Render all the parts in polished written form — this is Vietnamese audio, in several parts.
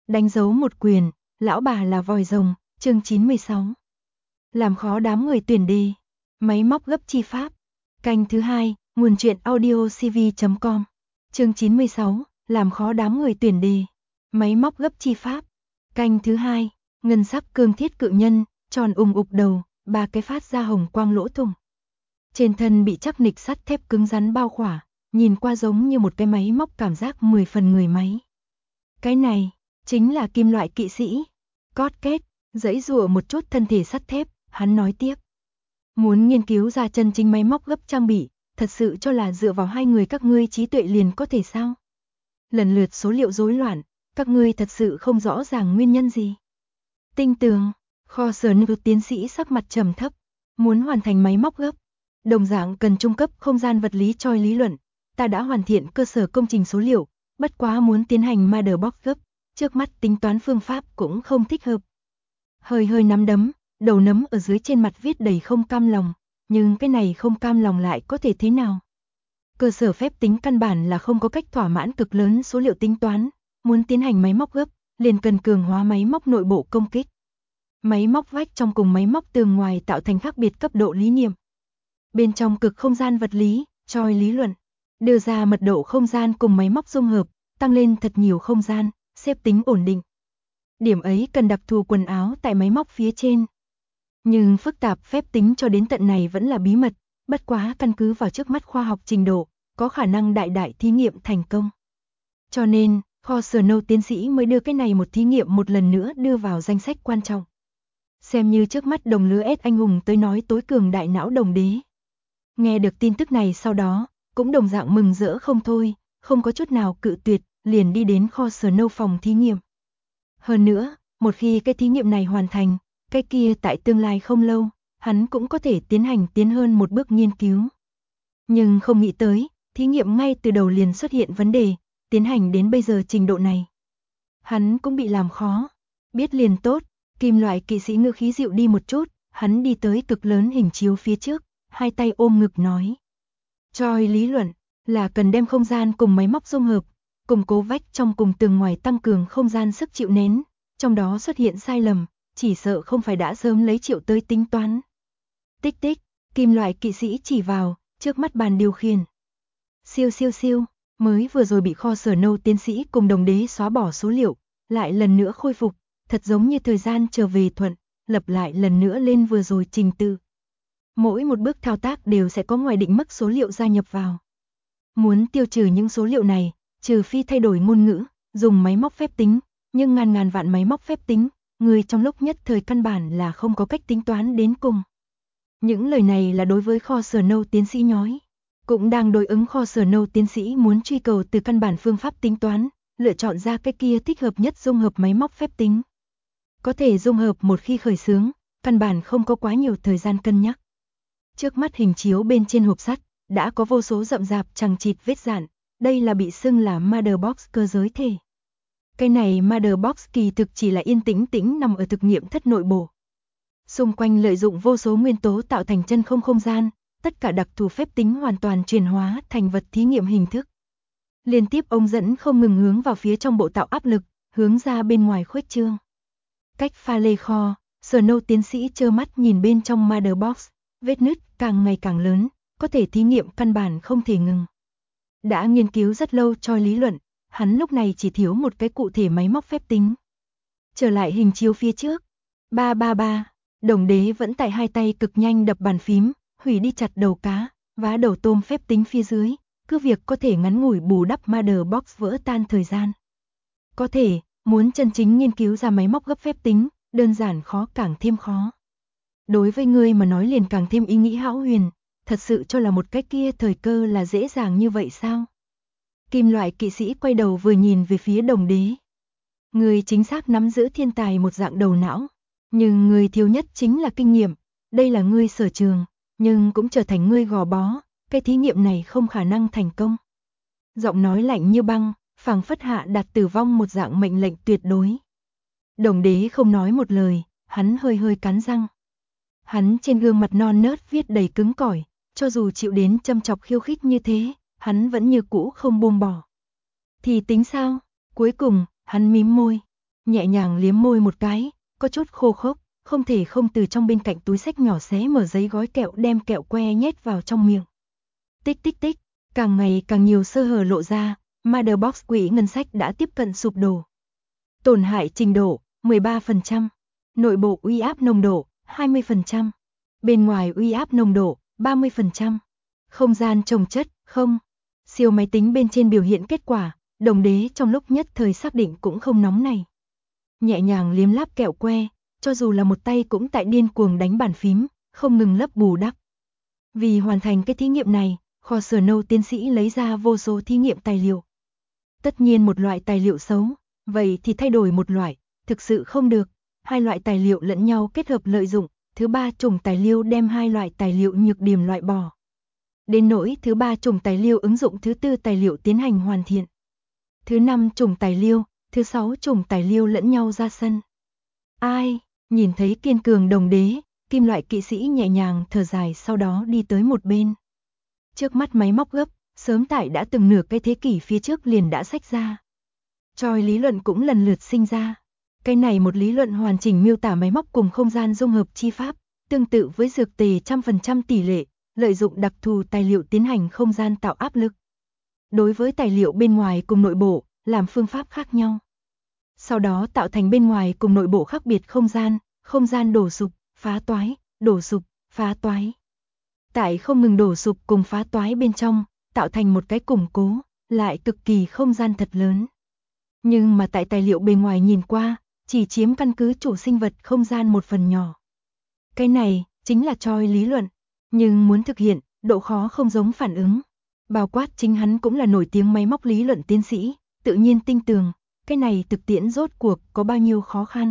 Đánh dấu một quyền, lão bà là vòi rồng, chương 96. Làm khó đám người tuyển đề, máy móc gấp chi pháp. Canh thứ 2, nguồn truyện audiocv.com. Chương 96, làm khó đám người tuyển đề, máy móc gấp chi pháp. Canh thứ 2, ngân sắc cương thiết cự nhân, tròn ục đầu, 3 cái phát ra hồng quang lỗ thủng. Trên thân bị chắc nịch sắt thép cứng rắn bao khỏa, nhìn qua giống như một cái máy móc cảm giác 10 phần người máy. Cái này chính là kim loại kỵ sĩ. Cót két, giãy giụa một chút thân thể sắt thép, hắn nói tiếp. Muốn nghiên cứu ra chân chính máy móc gấp trang bị, thật sự cho là dựa vào hai người các ngươi trí tuệ liền có thể sao? Lần lượt số liệu rối loạn, các ngươi thật sự không rõ ràng nguyên nhân gì. Tinh tường, kho sở nữ tiến sĩ sắc mặt trầm thấp, muốn hoàn thành máy móc gấp. Đồng dạng cần trung cấp không gian vật lý choi lý luận, ta đã hoàn thiện cơ sở công trình số liệu, bất quá muốn tiến hành motherbox gấp, trước mắt tính toán phương pháp cũng không thích hợp. Hơi nắm đấm, đầu nấm ở dưới trên mặt viết đầy không cam lòng, nhưng cái này không cam lòng lại có thể thế nào? Cơ sở phép tính căn bản là không có cách thỏa mãn cực lớn số liệu tính toán, muốn tiến hành máy móc gấp, liền cần cường hóa máy móc nội bộ công kích. Máy móc vách trong cùng máy móc tường ngoài tạo thành khác biệt cấp độ lý niệm. Bên trong cực không gian vật lý, choi lý luận, đưa ra mật độ không gian cùng máy móc dung hợp, tăng lên thật nhiều không gian, xếp tính ổn định. Điểm ấy cần đặc thù quần áo tại máy móc phía trên. Nhưng phức tạp phép tính cho đến tận này vẫn là bí mật, bất quá căn cứ vào trước mắt khoa học trình độ, có khả năng đại thí nghiệm thành công. Cho nên, kho Snow tiến sĩ mới đưa cái này một thí nghiệm một lần nữa đưa vào danh sách quan trọng. Xem như trước mắt đồng lứa S anh hùng tới nói tối cường đại não đồng đế. Nghe được tin tức này sau đó, cũng đồng dạng mừng rỡ không thôi, không có chút nào cự tuyệt, liền đi đến kho Snow phòng thí nghiệm. Hơn nữa, một khi cái thí nghiệm này hoàn thành, cái kia tại tương lai không lâu, hắn cũng có thể tiến hơn một bước nghiên cứu. Nhưng không nghĩ tới, thí nghiệm ngay từ đầu liền xuất hiện vấn đề, tiến hành đến bây giờ trình độ này. Hắn cũng bị làm khó, biết liền tốt, kim loại kỵ sĩ ngữ khí dịu đi một chút, hắn đi tới cực lớn hình chiếu phía trước, hai tay ôm ngực nói. Choi lý luận, là cần đem không gian cùng máy móc dung hợp, củng cố vách trong cùng tường ngoài tăng cường không gian sức chịu nén, trong đó xuất hiện sai lầm, chỉ sợ không phải đã sớm lấy triệu tới tính toán. Tích tích, kim loại kỵ sĩ chỉ vào, trước mắt bàn điều khiển. Siêu, mới vừa rồi bị kho Snow tiến sĩ cùng đồng đế xóa bỏ số liệu, lại lần nữa khôi phục, thật giống như thời gian trở về thuận, lập lại lần nữa lên vừa rồi trình tự. Mỗi một bước thao tác đều sẽ có ngoài định mức số liệu gia nhập vào. Muốn tiêu trừ những số liệu này, trừ phi thay đổi ngôn ngữ, dùng máy móc phép tính, nhưng ngàn vạn máy móc phép tính, người trong lúc nhất thời căn bản là không có cách tính toán đến cùng. Những lời này là đối với kho Snow tiến sĩ nói, cũng đang đối ứng kho Snow tiến sĩ muốn truy cầu từ căn bản phương pháp tính toán, lựa chọn ra cái kia thích hợp nhất dung hợp máy móc phép tính. Có thể dung hợp một khi khởi xướng, căn bản không có quá nhiều thời gian cân nhắc. Trước mắt hình chiếu bên trên hộp sắt, đã có vô số rậm rạp chằng chịt vết dạn, đây là bị xưng là motherbox cơ giới thể. Cái này motherbox kỳ thực chỉ là yên tĩnh nằm ở thực nghiệm thất nội bộ. Xung quanh lợi dụng vô số nguyên tố tạo thành chân không gian, tất cả đặc thù phép tính hoàn toàn chuyển hóa thành vật thí nghiệm hình thức. Liên tiếp ống dẫn không ngừng hướng vào phía trong bộ tạo áp lực, hướng ra bên ngoài khuếch trương. Cách pha lê kho, Snow tiến sĩ trơ mắt nhìn bên trong motherbox, vết nứt càng ngày càng lớn, có thể thí nghiệm căn bản không thể ngừng. Đã nghiên cứu rất lâu cho lý luận, hắn lúc này chỉ thiếu một cái cụ thể máy móc phép tính. Trở lại hình chiếu phía trước. 333, đồng đế vẫn tại hai tay cực nhanh đập bàn phím, hủy đi chặt đầu cá, vá đầu tôm phép tính phía dưới, cứ việc có thể ngắn ngủi bù đắp motherbox vỡ tan thời gian. Có thể, muốn chân chính nghiên cứu ra máy móc gấp phép tính, đơn giản khó càng thêm khó. Đối với ngươi mà nói liền càng thêm ý nghĩ hão huyền, thật sự cho là một cái kia thời cơ là dễ dàng như vậy sao? Kim loại kỵ sĩ quay đầu vừa nhìn về phía đồng đế. Người chính xác nắm giữ thiên tài một dạng đầu não, nhưng người thiếu nhất chính là kinh nghiệm, đây là ngươi sở trường, nhưng cũng trở thành ngươi gò bó, cái thí nghiệm này không khả năng thành công. Giọng nói lạnh như băng, phảng phất hạ đạt tử vong một dạng mệnh lệnh tuyệt đối. Đồng đế không nói một lời, hắn hơi cắn răng. Hắn trên gương mặt non nớt viết đầy cứng cỏi, cho dù chịu đến châm chọc khiêu khích như thế, hắn vẫn như cũ không buông bỏ. Thì tính sao? Cuối cùng, hắn mím môi. nhẹ nhàng liếm môi một cái, có chút khô khốc, không thể không từ trong bên cạnh túi xách nhỏ xé mở giấy gói kẹo đem kẹo que nhét vào trong miệng. Tích tích tích, càng ngày càng nhiều sơ hở lộ ra, Motherbox quỹ ngân sách đã tiếp cận sụp đổ. Tổn hại trình độ 13%, nội bộ uy áp nồng độ 20%, bên ngoài uy áp nồng độ 30%, không gian trồng chất không. Siêu máy tính bên trên biểu hiện kết quả, Đồng Đế trong lúc nhất thời xác định cũng không nóng này. Nhẹ nhàng liếm láp kẹo que, cho dù là một tay cũng tại điên cuồng đánh bàn phím, không ngừng lấp bù đắp. Vì hoàn thành cái thí nghiệm này, kho Snow tiến sĩ lấy ra vô số thí nghiệm tài liệu. Tất nhiên một loại tài liệu xấu, vậy thì thay đổi một loại, thực sự không được, hai loại tài liệu lẫn nhau kết hợp lợi dụng, thứ ba chủng tài liệu đem hai loại tài liệu nhược điểm loại bỏ. Đến nỗi thứ ba chủng tài liệu ứng dụng thứ tư tài liệu tiến hành hoàn thiện. Thứ năm chủng tài liệu, thứ sáu chủng tài liệu lẫn nhau ra sân. Ai, nhìn thấy kiên cường Đồng Đế, kim loại kỵ sĩ nhẹ nhàng thở dài sau đó đi tới một bên. Trước mắt máy móc gấp, sớm tại đã từng nửa cái thế kỷ phía trước liền đã xách ra. Choi lý luận cũng lần lượt sinh ra. Cái này một lý luận hoàn chỉnh miêu tả máy móc cùng không gian dung hợp chi pháp, tương tự với dược tề 100% tỷ lệ, lợi dụng đặc thù tài liệu tiến hành không gian tạo áp lực. Đối với tài liệu bên ngoài cùng nội bộ, làm phương pháp khác nhau. Sau đó tạo thành bên ngoài cùng nội bộ khác biệt không gian đổ sụp, phá toái, đổ sụp, phá toái. Tại không ngừng đổ sụp cùng phá toái bên trong, tạo thành một cái củng cố, lại cực kỳ không gian thật lớn. Nhưng mà tại tài liệu bên ngoài nhìn qua, chỉ chiếm căn cứ chủ sinh vật không gian một phần nhỏ. Cái này, chính là Choi lý luận, nhưng muốn thực hiện, độ khó không giống phản ứng. Bao quát chính hắn cũng là nổi tiếng máy móc lý luận tiến sĩ, tự nhiên tinh tường, cái này thực tiễn rốt cuộc có bao nhiêu khó khăn.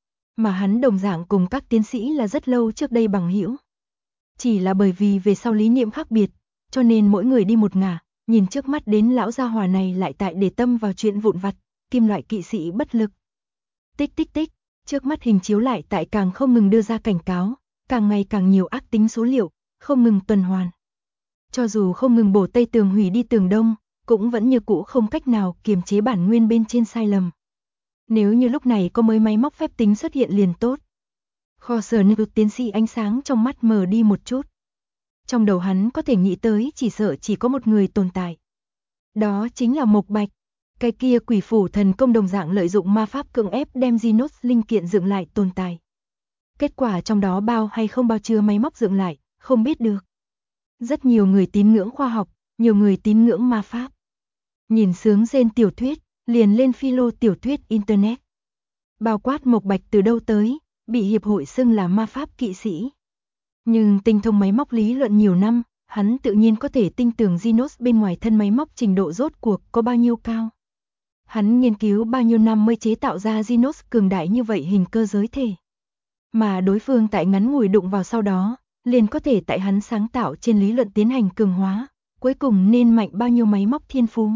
Mà hắn đồng dạng cùng các tiến sĩ là rất lâu trước đây bằng hữu. Chỉ là bởi vì về sau lý niệm khác biệt, cho nên mỗi người đi một ngả, nhìn trước mắt đến lão gia hỏa này lại tại để tâm vào chuyện vụn vặt, kim loại kỵ sĩ bất lực. Tích tích tích, trước mắt hình chiếu lại tại càng không ngừng đưa ra cảnh cáo, càng ngày càng nhiều ác tính số liệu, không ngừng tuần hoàn. Cho dù không ngừng bổ tây tường hủy đi tường đông, cũng vẫn như cũ không cách nào kiềm chế bản nguyên bên trên sai lầm. Nếu như lúc này có mới máy móc phép tính xuất hiện liền tốt. Kho Snow tiến sĩ ánh sáng trong mắt mờ đi một chút. Trong đầu hắn có thể nghĩ tới chỉ sợ chỉ có một người tồn tại. Đó chính là Mộc Bạch. Cái kia quỷ phủ thần công đồng dạng lợi dụng ma pháp cưỡng ép đem Genos linh kiện dựng lại tồn tại. Kết quả trong đó bao hay không bao chứa máy móc dựng lại, không biết được. Rất nhiều người tín ngưỡng khoa học, nhiều người tín ngưỡng ma pháp. Nhìn sướng rên tiểu thuyết, liền lên philo tiểu thuyết internet. Bao quát Mộc Bạch từ đâu tới, bị hiệp hội xưng là ma pháp kỵ sĩ. Nhưng tinh thông máy móc lý luận nhiều năm, hắn tự nhiên có thể tinh tường Genos bên ngoài thân máy móc trình độ rốt cuộc có bao nhiêu cao. Hắn nghiên cứu bao nhiêu năm mới chế tạo ra Genos cường đại như vậy hình cơ giới thể. Mà đối phương tại ngắn ngủi đụng vào sau đó, liền có thể tại hắn sáng tạo trên lý luận tiến hành cường hóa, cuối cùng nên mạnh bao nhiêu máy móc thiên phú.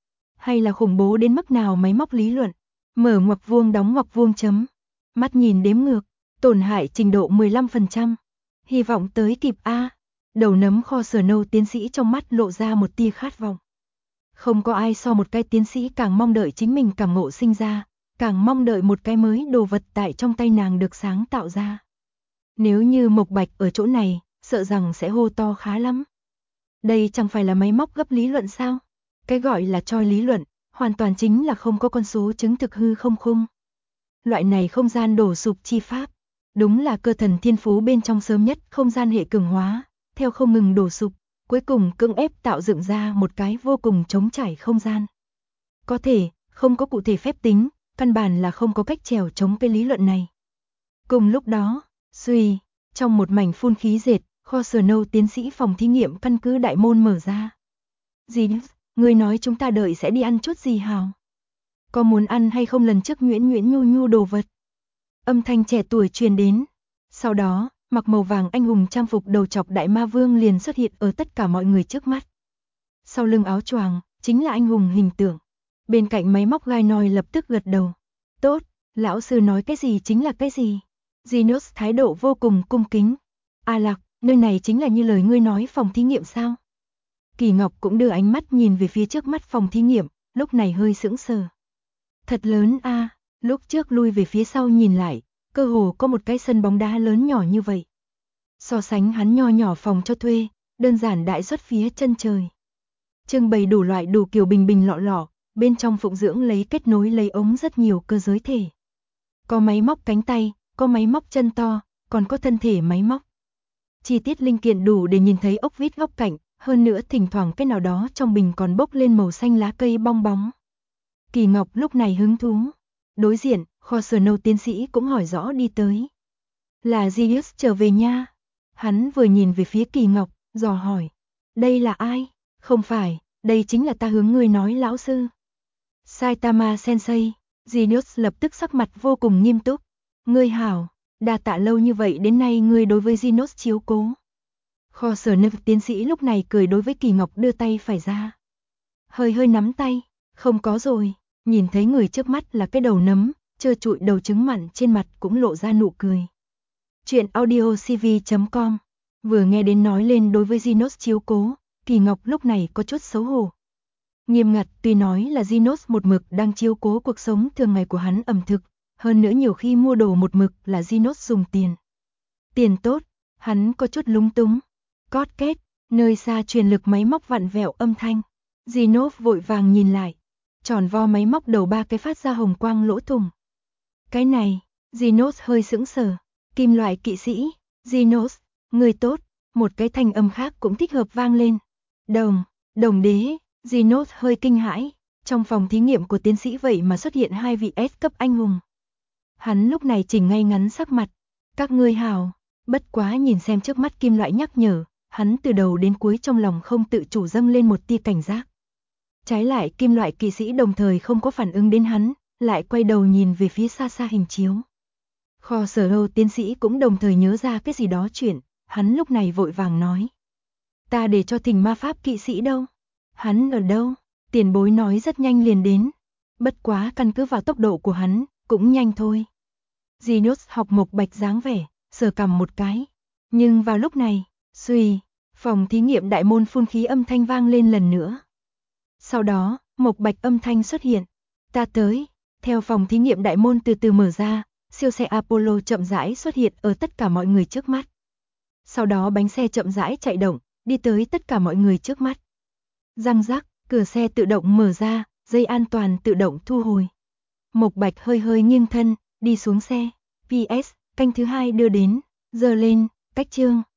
Hay là khủng bố đến mức nào máy móc lý luận, mở ngoặc vuông đóng ngoặc vuông chấm, mắt nhìn đếm ngược, tổn hại trình độ 15%, hy vọng tới kịp A. Đầu nấm Kho Snow tiến sĩ trong mắt lộ ra một tia khát vọng. Không có ai so một cái tiến sĩ càng mong đợi chính mình cảm ngộ sinh ra, càng mong đợi một cái mới đồ vật tại trong tay nàng được sáng tạo ra. Nếu như Mộc Bạch ở chỗ này, sợ rằng sẽ hô to khá lắm. Đây chẳng phải là máy móc gấp lý luận sao? Cái gọi là Choi lý luận, hoàn toàn chính là không có con số chứng thực hư không khung. Loại này không gian đổ sụp chi pháp, đúng là cơ thần thiên phú bên trong sớm nhất không gian hệ cường hóa, theo không ngừng đổ sụp, cuối cùng cưỡng ép tạo dựng ra một cái vô cùng trống trải không gian. Có thể, không có cụ thể phép tính, căn bản là không có cách trèo chống cái lý luận này. Cùng lúc đó, suy, trong một mảnh phun khí dệt, Kho Snow tiến sĩ phòng thí nghiệm căn cứ đại môn mở ra. Gì, người nói chúng ta đợi sẽ đi ăn chút gì hào? Có muốn ăn hay không lần trước nhuyễn nhuyễn nhu nhu đồ vật? Âm thanh trẻ tuổi truyền đến. Sau đó, mặc màu vàng anh hùng trang phục đầu chọc đại ma vương liền xuất hiện ở tất cả mọi người trước mắt. Sau lưng áo choàng, chính là anh hùng hình tượng. Bên cạnh máy móc gai nòi lập tức gật đầu. Tốt, lão sư nói cái gì chính là cái gì. Genos thái độ vô cùng cung kính. A Lạc, nơi này chính là như lời ngươi nói phòng thí nghiệm sao? Kỳ Ngọc cũng đưa ánh mắt nhìn về phía trước mắt phòng thí nghiệm, lúc này hơi sững sờ. Thật lớn a. Lúc trước lui về phía sau nhìn lại, cơ hồ có một cái sân bóng đá lớn nhỏ như vậy. So sánh hắn nho nhỏ phòng cho thuê, đơn giản đại xuất phía chân trời. Trưng bày đủ loại đủ kiểu bình bình lọ lọ, bên trong phụng dưỡng lấy kết nối lấy ống rất nhiều cơ giới thể. Có máy móc cánh tay, có máy móc chân to, còn có thân thể máy móc. Chi tiết linh kiện đủ để nhìn thấy ốc vít góc cạnh, hơn nữa thỉnh thoảng cái nào đó trong bình còn bốc lên màu xanh lá cây bong bóng. Kỳ Ngọc lúc này hứng thú. Đối diện, kho sở nâu tiến sĩ cũng hỏi rõ đi tới. Là Genius trở về nha. Hắn vừa nhìn về phía Kỳ Ngọc, dò hỏi. Đây là ai? Không phải, đây chính là ta hướng ngươi nói lão sư. Saitama Sensei. Genius lập tức sắc mặt vô cùng nghiêm túc. Ngươi hảo, đa tạ lâu như vậy đến nay ngươi đối với Genius chiếu cố. Kho sở nâu tiến sĩ lúc này cười đối với Kỳ Ngọc đưa tay phải ra. Hơi hơi nắm tay, không có rồi. Nhìn thấy người trước mắt là cái đầu nấm, trơ trụi đầu trứng mặn trên mặt cũng lộ ra nụ cười. Chuyện audiocv.com. Vừa nghe đến nói lên đối với Genius chiếu cố, Kỳ Ngọc lúc này có chút xấu hổ. Nghiêm ngặt tuy nói là Genius một mực đang chiếu cố cuộc sống thường ngày của hắn ẩm thực, hơn nữa nhiều khi mua đồ một mực là Genius dùng tiền. Tiền tốt, hắn có chút lúng túng. Cót két, nơi xa truyền lực máy móc vặn vẹo âm thanh. Genius vội vàng nhìn lại. Tròn vo máy móc đầu ba cái phát ra hồng quang lỗ thủng. Cái này, Genius hơi sững sờ. Kim loại kỵ sĩ, Genius, người tốt, một cái thanh âm khác cũng thích hợp vang lên. Đồng đế, Genius hơi kinh hãi, trong phòng thí nghiệm của tiến sĩ vậy mà xuất hiện hai vị S cấp anh hùng. Hắn lúc này chỉnh ngay ngắn sắc mặt, các ngươi hào, bất quá nhìn xem trước mắt kim loại nhắc nhở, hắn từ đầu đến cuối trong lòng không tự chủ dâng lên một tia cảnh giác. Trái lại kim loại kỵ sĩ đồng thời không có phản ứng đến hắn, lại quay đầu nhìn về phía xa xa hình chiếu. Kho sở hâu tiến sĩ cũng đồng thời nhớ ra cái gì đó chuyện, hắn lúc này vội vàng nói. Ta để cho thỉnh ma pháp kỵ sĩ đâu? Hắn ở đâu? Tiền bối nói rất nhanh liền đến. Bất quá căn cứ vào tốc độ của hắn, cũng nhanh thôi. Genius học Mộc Bạch dáng vẻ, sờ cằm một cái. Nhưng vào lúc này, suy, phòng thí nghiệm đại môn phun khí âm thanh vang lên lần nữa. Sau đó, Mộc Bạch âm thanh xuất hiện. Ta tới. Theo phòng thí nghiệm đại môn từ từ mở ra, siêu xe Apollo chậm rãi xuất hiện ở tất cả mọi người trước mắt. Sau đó bánh xe chậm rãi chạy động, đi tới tất cả mọi người trước mắt. Răng rắc, cửa xe tự động mở ra, dây an toàn tự động thu hồi. Mộc Bạch hơi hơi nghiêng thân, đi xuống xe. PS, canh thứ 2 đưa đến, giờ lên, cách chương.